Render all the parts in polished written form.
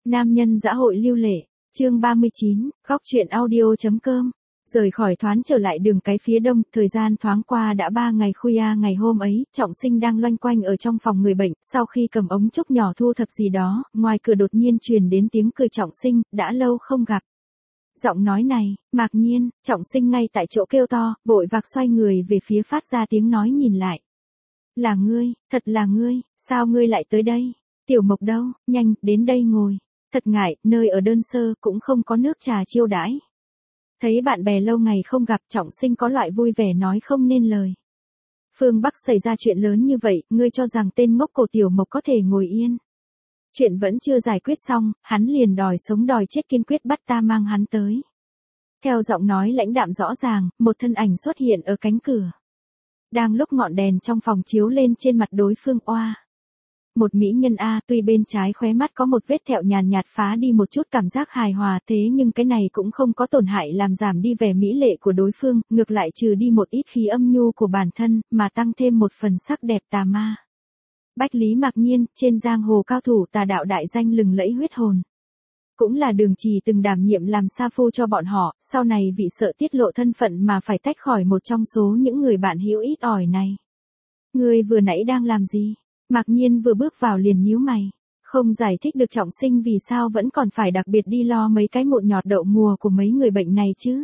Nam nhân dã hội lưu lệ, chương 39, góc truyện audio.com. Rời khỏi Thoán trở lại đường cái phía đông, thời gian thoáng qua đã 3 ngày. Khuya ngày hôm ấy, Trọng Sinh đang loanh quanh ở trong phòng người bệnh, sau khi cầm ống trúc nhỏ thu thập gì đó, ngoài cửa đột nhiên truyền đến tiếng cười Trọng Sinh, đã lâu không gặp. Giọng nói này, ngạc nhiên, Trọng Sinh ngay tại chỗ kêu to, vội vạc xoay người về phía phát ra tiếng nói nhìn lại. Là ngươi, thật là ngươi, sao ngươi lại tới đây? Tiểu Mộc đâu, nhanh, đến đây ngồi. Thật ngại, nơi ở đơn sơ, cũng không có nước trà chiêu đãi. Thấy bạn bè lâu ngày không gặp, Trọng Sinh có loại vui vẻ nói không nên lời. Phương Bắc xảy ra chuyện lớn như vậy, ngươi cho rằng tên ngốc cổ Tiểu Mộc có thể ngồi yên. Chuyện vẫn chưa giải quyết xong, hắn liền đòi sống đòi chết, kiên quyết bắt ta mang hắn tới. Theo giọng nói lãnh đạm rõ ràng, một thân ảnh xuất hiện ở cánh cửa. Đang lúc ngọn đèn trong phòng chiếu lên trên mặt đối phương oa. Một mỹ nhân A, tuy bên trái khóe mắt có một vết thẹo nhàn nhạt phá đi một chút cảm giác hài hòa, thế nhưng cái này cũng không có tổn hại làm giảm đi vẻ mỹ lệ của đối phương, ngược lại trừ đi một ít khí âm nhu của bản thân, mà tăng thêm một phần sắc đẹp tà ma. Bách Lý Mạc Nhiên, trên giang hồ cao thủ tà đạo đại danh lừng lẫy huyết hồn. Cũng là Đường Trì từng đảm nhiệm làm sa phu cho bọn họ, sau này vì sợ tiết lộ thân phận mà phải tách khỏi một trong số những người bạn hữu ít ỏi này. Ngươi vừa nãy đang làm gì? Mạc Nhiên vừa bước vào liền nhíu mày, không giải thích được Trọng Sinh vì sao vẫn còn phải đặc biệt đi lo mấy cái mụn nhọt đậu mùa của mấy người bệnh này chứ.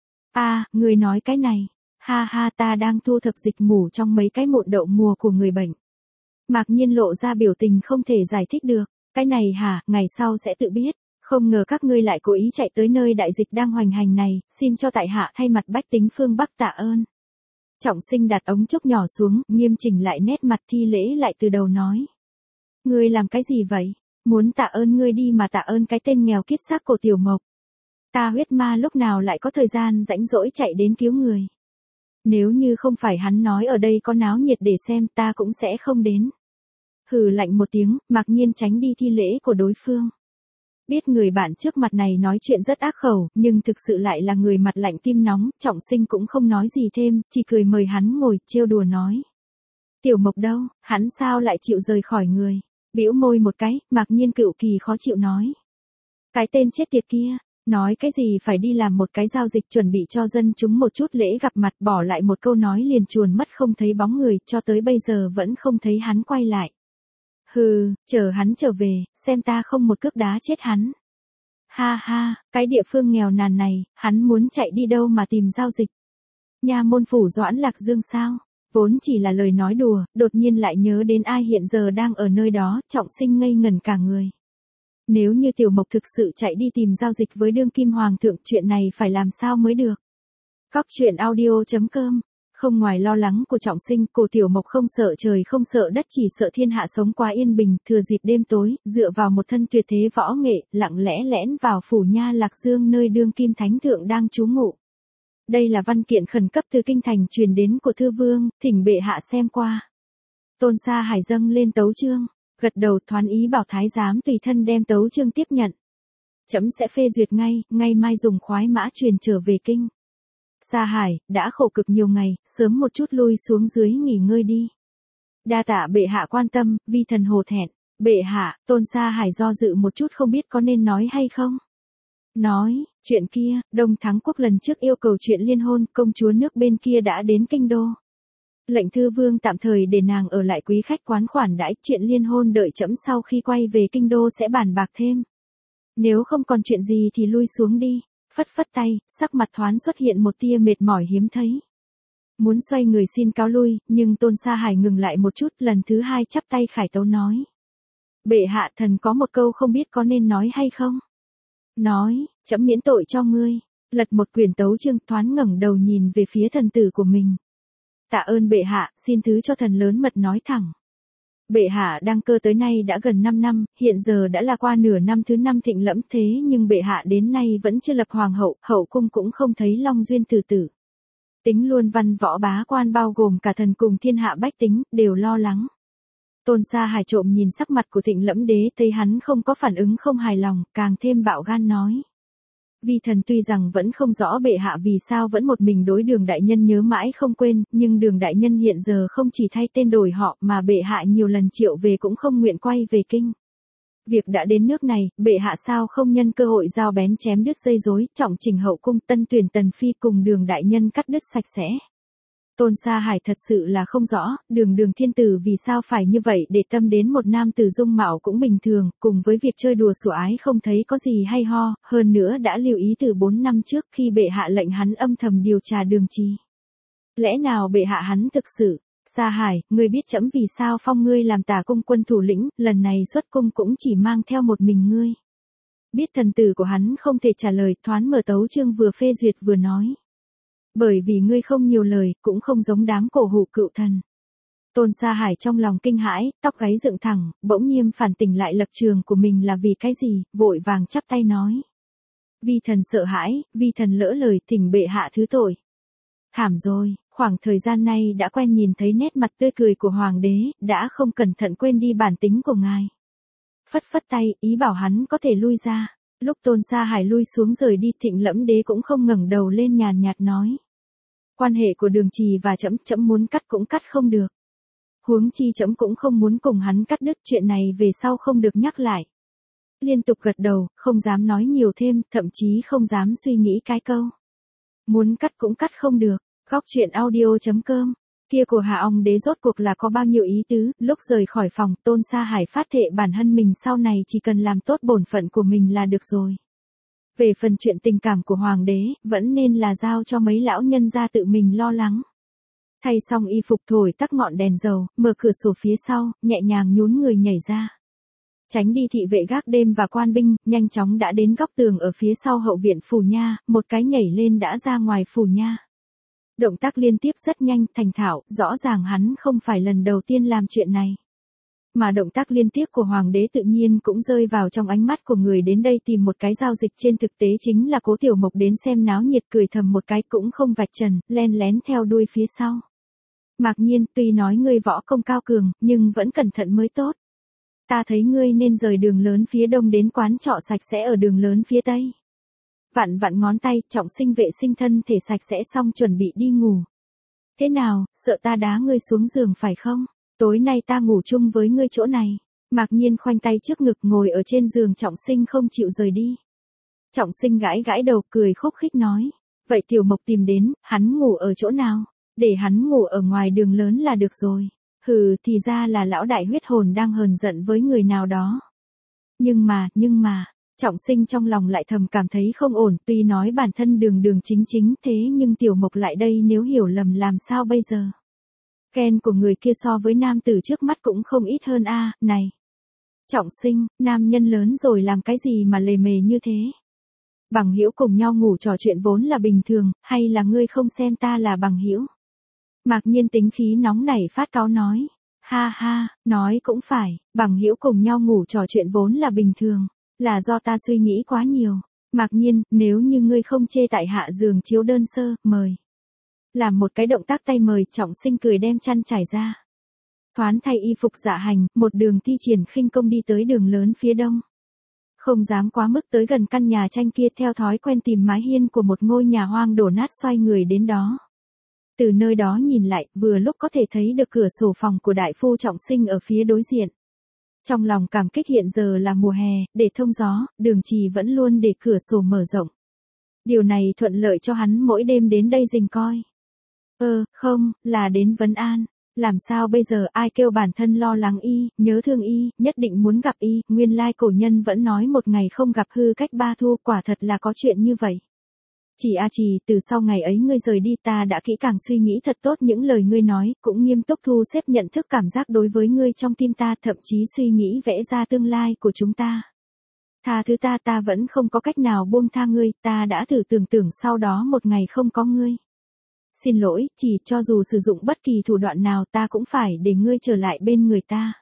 Người nói cái này, ha ha, ta đang thu thập dịch mủ trong mấy cái mụn đậu mùa của người bệnh. Mạc Nhiên lộ ra biểu tình không thể giải thích được, cái này hả, ngày sau sẽ tự biết, không ngờ các ngươi lại cố ý chạy tới nơi đại dịch đang hoành hành này, xin cho tại hạ thay mặt bách tính phương Bắc tạ ơn. Trọng Sinh đặt ống trúc nhỏ xuống, nghiêm chỉnh lại nét mặt, thi lễ lại từ đầu nói. Ngươi làm cái gì vậy? Muốn tạ ơn ngươi đi mà tạ ơn cái tên nghèo kiết xác của Tiểu Mộc. Ta huyết ma lúc nào lại có thời gian rảnh rỗi chạy đến cứu người. Nếu như không phải hắn nói ở đây có náo nhiệt để xem, ta cũng sẽ không đến. Hừ lạnh một tiếng, Mạc Nhiên tránh đi thi lễ của đối phương. Biết người bạn trước mặt này nói chuyện rất ác khẩu, nhưng thực sự lại là người mặt lạnh tim nóng, Trọng Sinh cũng không nói gì thêm, chỉ cười mời hắn ngồi, trêu đùa nói. Tiểu Mộc đâu, hắn sao lại chịu rời khỏi người? Bĩu môi một cái, Mạc Nhiên cựu kỳ khó chịu nói. Cái tên chết tiệt kia, nói cái gì phải đi làm một cái giao dịch chuẩn bị cho dân chúng một chút lễ gặp mặt, bỏ lại một câu nói liền chuồn mất không thấy bóng người, cho tới bây giờ vẫn không thấy hắn quay lại. Hừ, chờ hắn trở về, xem ta không một cước đá chết hắn. Ha ha, cái địa phương nghèo nàn này, hắn muốn chạy đi đâu mà tìm giao dịch. Nha môn phủ Doãn Lạc Dương sao? Vốn chỉ là lời nói đùa, đột nhiên lại nhớ đến ai hiện giờ đang ở nơi đó, Trọng Sinh ngây ngẩn cả người. Nếu như Tiểu Mộc thực sự chạy đi tìm giao dịch với đương kim hoàng thượng, chuyện này phải làm sao mới được? Góc truyện audio.com. Không ngoài lo lắng của Trọng Sinh, cô Tiểu Mộc không sợ trời không sợ đất, chỉ sợ thiên hạ sống quá yên bình, thừa dịp đêm tối, dựa vào một thân tuyệt thế võ nghệ, lặng lẽ lẻn vào phủ Nha Lạc Dương nơi đương kim thánh thượng đang trú ngụ. Đây là văn kiện khẩn cấp từ kinh thành truyền đến của thư vương, thỉnh bệ hạ xem qua. Tôn Sa Hải dâng lên tấu chương, gật đầu thoán ý bảo thái giám tùy thân đem tấu chương tiếp nhận. Trẫm sẽ phê duyệt ngay, ngày mai dùng khoái mã truyền trở về kinh. Sa Hải, đã khổ cực nhiều ngày, sớm một chút lui xuống dưới nghỉ ngơi đi. Đa tạ bệ hạ quan tâm, vi thần hổ thẹn. Bệ hạ, Tôn Sa Hải do dự một chút không biết có nên nói hay không. Nói, chuyện kia, Đông Thắng Quốc lần trước yêu cầu chuyện liên hôn, công chúa nước bên kia đã đến kinh đô. Lệnh thư vương tạm thời để nàng ở lại quý khách quán khoản đãi, chuyện liên hôn đợi trẫm sau khi quay về kinh đô sẽ bàn bạc thêm. Nếu không còn chuyện gì thì lui xuống đi. Phất phất tay, sắc mặt Thoán xuất hiện một tia mệt mỏi hiếm thấy. Muốn xoay người xin cáo lui, nhưng Tôn Sa Hải ngừng lại một chút, lần thứ hai chắp tay khải tấu nói. Bệ hạ, thần có một câu không biết có nên nói hay không? Nói, trẫm miễn tội cho ngươi. Lật một quyển tấu chương, Thoán ngẩng đầu nhìn về phía thần tử của mình. Tạ ơn bệ hạ, xin thứ cho thần lớn mật nói thẳng. Bệ hạ đăng cơ tới nay đã gần 5 năm, hiện giờ đã là qua nửa năm thứ 5 thịnh lẫm, thế nhưng bệ hạ đến nay vẫn chưa lập hoàng hậu, hậu cung cũng không thấy long duyên từ tử. Tính luôn văn võ bá quan bao gồm cả thần cùng thiên hạ bách tính, đều lo lắng. Tôn Sa Hải trộm nhìn sắc mặt của thịnh lẫm đế, thấy hắn không có phản ứng không hài lòng, càng thêm bạo gan nói. Vi thần tuy rằng vẫn không rõ bệ hạ vì sao vẫn một mình đối Đường đại nhân nhớ mãi không quên, nhưng Đường đại nhân hiện giờ không chỉ thay tên đổi họ mà bệ hạ nhiều lần triệu về cũng không nguyện quay về kinh. Việc đã đến nước này, bệ hạ sao không nhân cơ hội dao bén chém đứt dây rối, trọng chỉnh hậu cung, tân tuyển tần phi cùng Đường đại nhân cắt đứt sạch sẽ. Tôn Sa Hải thật sự là không rõ, Đường thiên tử vì sao phải như vậy, để tâm đến một nam tử dung mạo cũng bình thường, cùng với việc chơi đùa sủa ái không thấy có gì hay ho, hơn nữa đã lưu ý từ 4 năm trước khi bệ hạ lệnh hắn âm thầm điều tra Đường Trì. Lẽ nào bệ hạ hắn thực sự? Sa Hải, ngươi biết trẫm vì sao phong ngươi làm Tả cung quân thủ lĩnh, lần này xuất cung cũng chỉ mang theo một mình ngươi. Biết thần tử của hắn không thể trả lời, thoáng mở tấu chương vừa phê duyệt vừa nói. Bởi vì ngươi không nhiều lời, cũng không giống đám cổ hủ cựu thần. Tôn Sa Hải trong lòng kinh hãi, tóc gáy dựng thẳng, bỗng nhiên phản tỉnh lại lập trường của mình là vì cái gì, vội vàng chắp tay nói. Vi thần sợ hãi, vi thần lỡ lời, thỉnh bệ hạ thứ tội. Thảm rồi, khoảng thời gian này đã quen nhìn thấy nét mặt tươi cười của hoàng đế, đã không cẩn thận quên đi bản tính của ngài. Phất phất tay, ý bảo hắn có thể lui ra. Lúc Tôn Sa Hải lui xuống rời đi, Thịnh Lẫm Đế cũng không ngẩng đầu lên nhàn nhạt nói. Quan hệ của Đường Trì và trẫm muốn cắt cũng cắt không được. Huống chi trẫm cũng không muốn cùng hắn cắt đứt, chuyện này về sau không được nhắc lại. Liên tục gật đầu, không dám nói nhiều thêm, thậm chí không dám suy nghĩ cái câu. Muốn cắt cũng cắt không được. Góc truyện audio.com. Kia của Hạ Ong Đế rốt cuộc là có bao nhiêu ý tứ, lúc rời khỏi phòng, Tôn Sa Hải phát thệ bản thân mình sau này chỉ cần làm tốt bổn phận của mình là được rồi. Về phần chuyện tình cảm của hoàng đế, vẫn nên là giao cho mấy lão nhân gia tự mình lo lắng. Thay xong y phục thổi tắt ngọn đèn dầu, mở cửa sổ phía sau, nhẹ nhàng nhún người nhảy ra. Tránh đi thị vệ gác đêm và quan binh, nhanh chóng đã đến góc tường ở phía sau hậu viện phủ nha, một cái nhảy lên đã ra ngoài phủ nha. Động tác liên tiếp rất nhanh, thành thạo, rõ ràng hắn không phải lần đầu tiên làm chuyện này. Mà động tác liên tiếp của hoàng đế tự nhiên cũng rơi vào trong ánh mắt của người đến đây tìm một cái giao dịch, trên thực tế chính là Cố Tiểu Mộc đến xem náo nhiệt, cười thầm một cái cũng không vạch trần, len lén theo đuôi phía sau. Mạc Nhiên, tuy nói ngươi võ công cao cường, nhưng vẫn cẩn thận mới tốt. Ta thấy ngươi nên rời đường lớn phía đông đến quán trọ sạch sẽ ở đường lớn phía tây. Vặn vặn ngón tay, Trọng Sinh vệ sinh thân thể sạch sẽ xong chuẩn bị đi ngủ. Thế nào, sợ ta đá ngươi xuống giường phải không? Tối nay ta ngủ chung với ngươi chỗ này. Mạc Nhiên khoanh tay trước ngực ngồi ở trên giường, Trọng Sinh không chịu rời đi. Trọng Sinh gãi gãi đầu, cười khúc khích nói. Vậy Tiểu Mộc tìm đến, hắn ngủ ở chỗ nào? Để hắn ngủ ở ngoài đường lớn là được rồi. Hừ, thì ra là lão đại huyết hồn đang hờn giận với người nào đó. Nhưng mà, Trọng Sinh trong lòng lại thầm cảm thấy không ổn, tuy nói bản thân đường chính thế nhưng Tiểu Mộc lại đây nếu hiểu lầm làm sao bây giờ. Ghen của người kia so với nam tử trước mắt cũng không ít hơn a, này. Trọng Sinh, nam nhân lớn rồi làm cái gì mà lề mề như thế? Bằng hữu cùng nhau ngủ trò chuyện vốn là bình thường, hay là ngươi không xem ta là bằng hữu? Mạc Nhiên tính khí nóng nảy phát cáu nói. Ha ha, nói cũng phải, bằng hữu cùng nhau ngủ trò chuyện vốn là bình thường, là do ta suy nghĩ quá nhiều. Mạc Nhiên, nếu như ngươi không chê tại hạ giường chiếu đơn sơ, mời. Làm một cái động tác tay mời, Trọng Sinh cười đem chăn trải ra. Thoán thay y phục dạ hành, một đường thi triển khinh công đi tới đường lớn phía đông. Không dám quá mức tới gần căn nhà tranh kia, theo thói quen tìm mái hiên của một ngôi nhà hoang đổ nát xoay người đến đó. Từ nơi đó nhìn lại, vừa lúc có thể thấy được cửa sổ phòng của đại phu Trọng Sinh ở phía đối diện. Trong lòng cảm kích, hiện giờ là mùa hè, để thông gió, Đường Trì vẫn luôn để cửa sổ mở rộng. Điều này thuận lợi cho hắn mỗi đêm đến đây rình coi. Không, là đến vấn an. Làm sao bây giờ, ai kêu bản thân lo lắng y, nhớ thương y, nhất định muốn gặp y, nguyên lai cổ nhân vẫn nói một ngày không gặp hư cách ba thu, quả thật là có chuyện như vậy. Trì, từ sau ngày ấy ngươi rời đi, ta đã kỹ càng suy nghĩ thật tốt những lời ngươi nói, cũng nghiêm túc thu xếp nhận thức cảm giác đối với ngươi trong tim ta, thậm chí suy nghĩ vẽ ra tương lai của chúng ta. Tha thứ ta vẫn không có cách nào buông tha ngươi, ta đã thử tưởng tượng sau đó một ngày không có ngươi. Xin lỗi, chỉ cho dù sử dụng bất kỳ thủ đoạn nào ta cũng phải để ngươi trở lại bên người ta.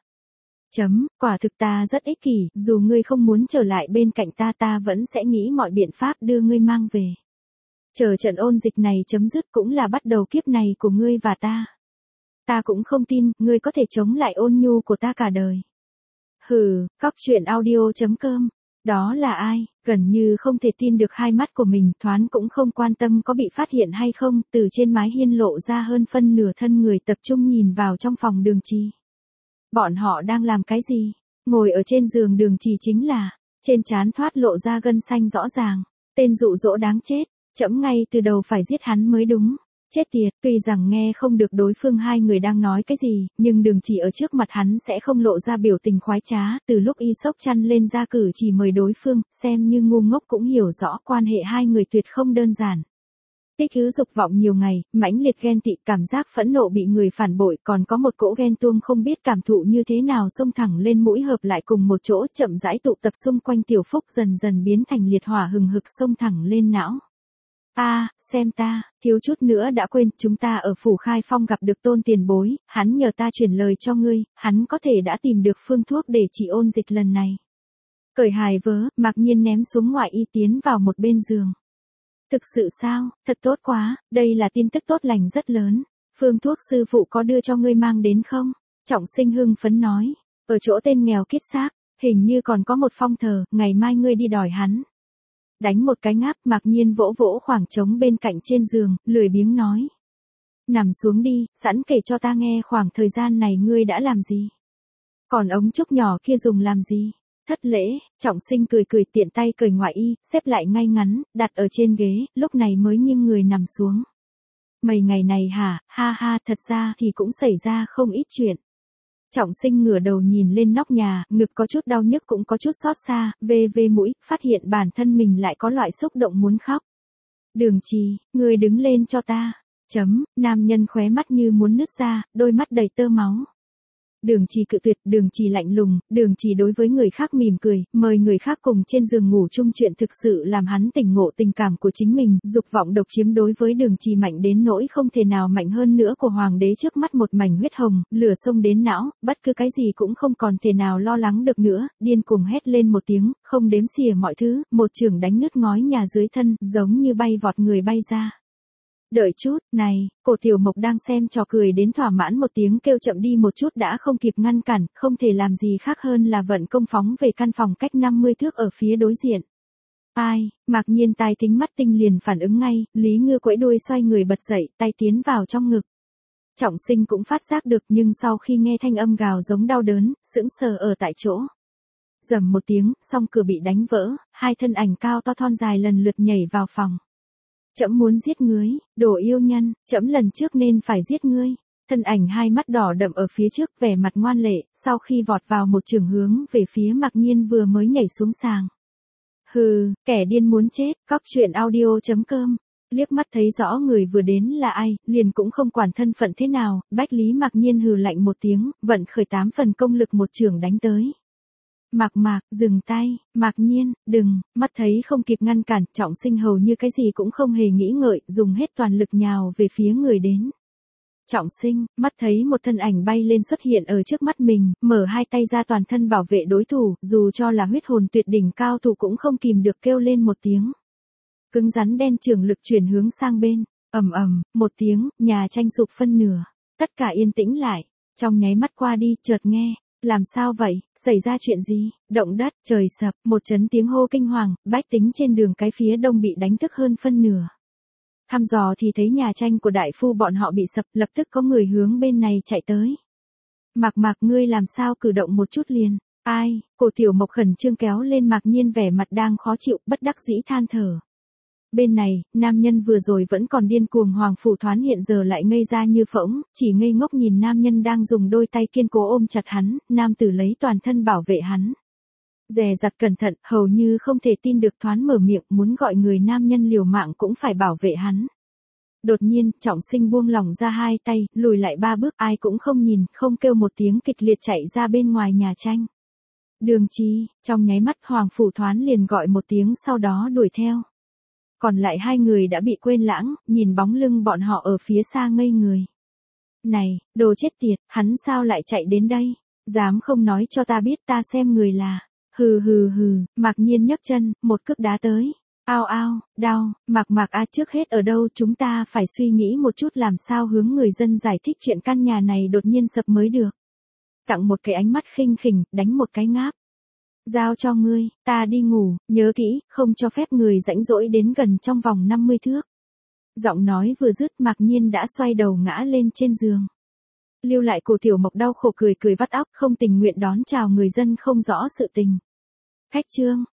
Quả thực ta rất ích kỷ, dù ngươi không muốn trở lại bên cạnh ta vẫn sẽ nghĩ mọi biện pháp đưa ngươi mang về. Chờ trận ôn dịch này chấm dứt cũng là bắt đầu kiếp này của ngươi và ta. Ta cũng không tin, ngươi có thể chống lại ôn nhu của ta cả đời. Hừ, Góc truyện audio.com. Đó là ai? Gần như không thể tin được hai mắt của mình, thoáng cũng không quan tâm có bị phát hiện hay không, từ trên mái hiên lộ ra hơn phân nửa thân người tập trung nhìn vào trong phòng Đường Trì. Bọn họ đang làm cái gì? Ngồi ở trên giường Đường Trì chính là, trên trán thoát lộ ra gân xanh rõ ràng, tên dụ dỗ đáng chết, trẫm ngay từ đầu phải giết hắn mới đúng. Chết tiệt, tuy rằng nghe không được đối phương hai người đang nói cái gì, nhưng Đường Trì ở trước mặt hắn sẽ không lộ ra biểu tình khoái trá, từ lúc y xốc chăn lên ra cử chỉ mời đối phương, xem như ngu ngốc cũng hiểu rõ quan hệ hai người tuyệt không đơn giản. Tích hứ dục vọng nhiều ngày, mãnh liệt ghen tị, cảm giác phẫn nộ bị người phản bội, còn có một cỗ ghen tuông không biết cảm thụ như thế nào xông thẳng lên mũi hợp lại cùng một chỗ, chậm rãi tụ tập xung quanh Tiểu Phúc, dần dần biến thành liệt hỏa hừng hực xông thẳng lên não. Xem ta, thiếu chút nữa đã quên, chúng ta ở phủ Khai Phong gặp được Tôn tiền bối, hắn nhờ ta truyền lời cho ngươi, hắn có thể đã tìm được phương thuốc để trị ôn dịch lần này. Cởi hài vớ, Mạc Nhiên ném xuống ngoại y tiến vào một bên giường. Thực sự sao, thật tốt quá, đây là tin tức tốt lành rất lớn. Phương thuốc sư phụ có đưa cho ngươi mang đến không? Trọng Sinh hưng phấn nói, ở chỗ tên nghèo kiết xác, hình như còn có một phong thờ, ngày mai ngươi đi đòi hắn. Đánh một cái ngáp, Mạc Nhiên vỗ vỗ khoảng trống bên cạnh trên giường, lười biếng nói. Nằm xuống đi, sẵn kể cho ta nghe khoảng thời gian này ngươi đã làm gì. Còn ống trúc nhỏ kia dùng làm gì? Thất lễ, Trọng Sinh cười cười tiện tay cởi ngoại y, xếp lại ngay ngắn, đặt ở trên ghế, lúc này mới nghiêng người nằm xuống. Mấy ngày này hả, ha ha, thật ra thì cũng xảy ra không ít chuyện. Trọng Sinh ngửa đầu nhìn lên nóc nhà, ngực có chút đau nhức cũng có chút xót xa, vê mũi, phát hiện bản thân mình lại có loại xúc động muốn khóc. Đường Trì, ngươi đứng lên cho ta. Nam nhân khóe mắt như muốn nứt ra, đôi mắt đầy tơ máu. Đường Trì cự tuyệt, Đường Trì lạnh lùng, Đường Trì đối với người khác mỉm cười, mời người khác cùng trên giường ngủ chung chuyện thực sự làm hắn tỉnh ngộ tình cảm của chính mình, dục vọng độc chiếm đối với Đường Trì mạnh đến nỗi không thể nào mạnh hơn nữa của hoàng đế trước mắt một mảnh huyết hồng, lửa xông đến não, bất cứ cái gì cũng không còn thể nào lo lắng được nữa, điên cuồng hét lên một tiếng, không đếm xỉa mọi thứ, một chưởng đánh nứt ngói nhà dưới thân, giống như bay vọt người bay ra. Đợi chút, này, cổ Tiểu Mộc đang xem trò cười đến thỏa mãn một tiếng kêu chậm đi một chút đã không kịp ngăn cản, không thể làm gì khác hơn là vận công phóng về căn phòng cách 50 thước ở phía đối diện. Mạc Nhiên tai thính mắt tinh liền phản ứng ngay, Lý Ngư quẫy đuôi xoay người bật dậy, tay tiến vào trong ngực. Trọng Sinh cũng phát giác được nhưng sau khi nghe thanh âm gào giống đau đớn, sững sờ ở tại chỗ. Rầm một tiếng, song cửa bị đánh vỡ, hai thân ảnh cao to thon dài lần lượt nhảy vào phòng. Trẫm muốn giết ngươi, đồ yêu nhân, trẫm lần trước nên phải giết ngươi. Thân ảnh hai mắt đỏ đậm ở phía trước, vẻ mặt ngoan lệ, sau khi vọt vào một trường hướng về phía Mạc Nhiên vừa mới nhảy xuống sàng. Hừ, kẻ điên muốn chết, coctruyện.audio.com. Liếc mắt thấy rõ người vừa đến là ai, liền cũng không quản thân phận thế nào, Bách Lý Mạc Nhiên hừ lạnh một tiếng, vận khởi 8 phần công lực một trường đánh tới. Mạc, dừng tay, Mạc Nhiên, đừng, mắt thấy không kịp ngăn cản, Trọng Sinh hầu như cái gì cũng không hề nghĩ ngợi, dùng hết toàn lực nhào về phía người đến. Trọng Sinh, mắt thấy một thân ảnh bay lên xuất hiện ở trước mắt mình, mở hai tay ra toàn thân bảo vệ đối thủ, dù cho là huyết hồn tuyệt đỉnh cao thủ cũng không kìm được kêu lên một tiếng. Cứng rắn đen trường lực chuyển hướng sang bên, ầm, một tiếng, nhà tranh sụp phân nửa, tất cả yên tĩnh lại, trong nháy mắt qua đi, chợt nghe. Làm sao vậy, xảy ra chuyện gì, động đất, trời sập, một chấn tiếng hô kinh hoàng, bách tính trên đường cái phía đông bị đánh thức hơn phân nửa. Thăm dò thì thấy nhà tranh của đại phu bọn họ bị sập, lập tức có người hướng bên này chạy tới. Mạc, ngươi làm sao cử động một chút liền, cổ Tiểu Mộc khẩn trương kéo lên Mạc Nhiên vẻ mặt đang khó chịu, bất đắc dĩ than thở. Bên này, nam nhân vừa rồi vẫn còn điên cuồng Hoàng Phủ Thoán hiện giờ lại ngây ra như phỗng, chỉ ngây ngốc nhìn nam nhân đang dùng đôi tay kiên cố ôm chặt hắn, nam tử lấy toàn thân bảo vệ hắn. Dè dặt cẩn thận, hầu như không thể tin được Thoán mở miệng muốn gọi người nam nhân liều mạng cũng phải bảo vệ hắn. Đột nhiên, Trọng Sinh buông lỏng ra hai tay, lùi lại 3 bước, ai cũng không nhìn, không kêu một tiếng kịch liệt chạy ra bên ngoài nhà tranh. Đường Trì, trong nháy mắt Hoàng Phủ Thoán liền gọi một tiếng sau đó đuổi theo. Còn lại hai người đã bị quên lãng, nhìn bóng lưng bọn họ ở phía xa ngây người. Này, đồ chết tiệt, hắn sao lại chạy đến đây? Dám không nói cho ta biết ta xem người là. Hừ, Mạc Nhiên nhấc chân, một cước đá tới. Ao, đau, Mạc trước hết ở đâu chúng ta phải suy nghĩ một chút làm sao hướng người dân giải thích chuyện căn nhà này đột nhiên sập mới được. Tặng một cái ánh mắt khinh khỉnh, đánh một cái ngáp. Giao cho ngươi, ta đi ngủ, nhớ kỹ, không cho phép người rãnh rỗi đến gần trong vòng 50 thước. Giọng nói vừa dứt Mạc Nhiên đã xoay đầu ngã lên trên giường. Lưu lại cổ Tiểu Mộc đau khổ cười cười vắt óc, không tình nguyện đón chào người dân không rõ sự tình. Khách Trương,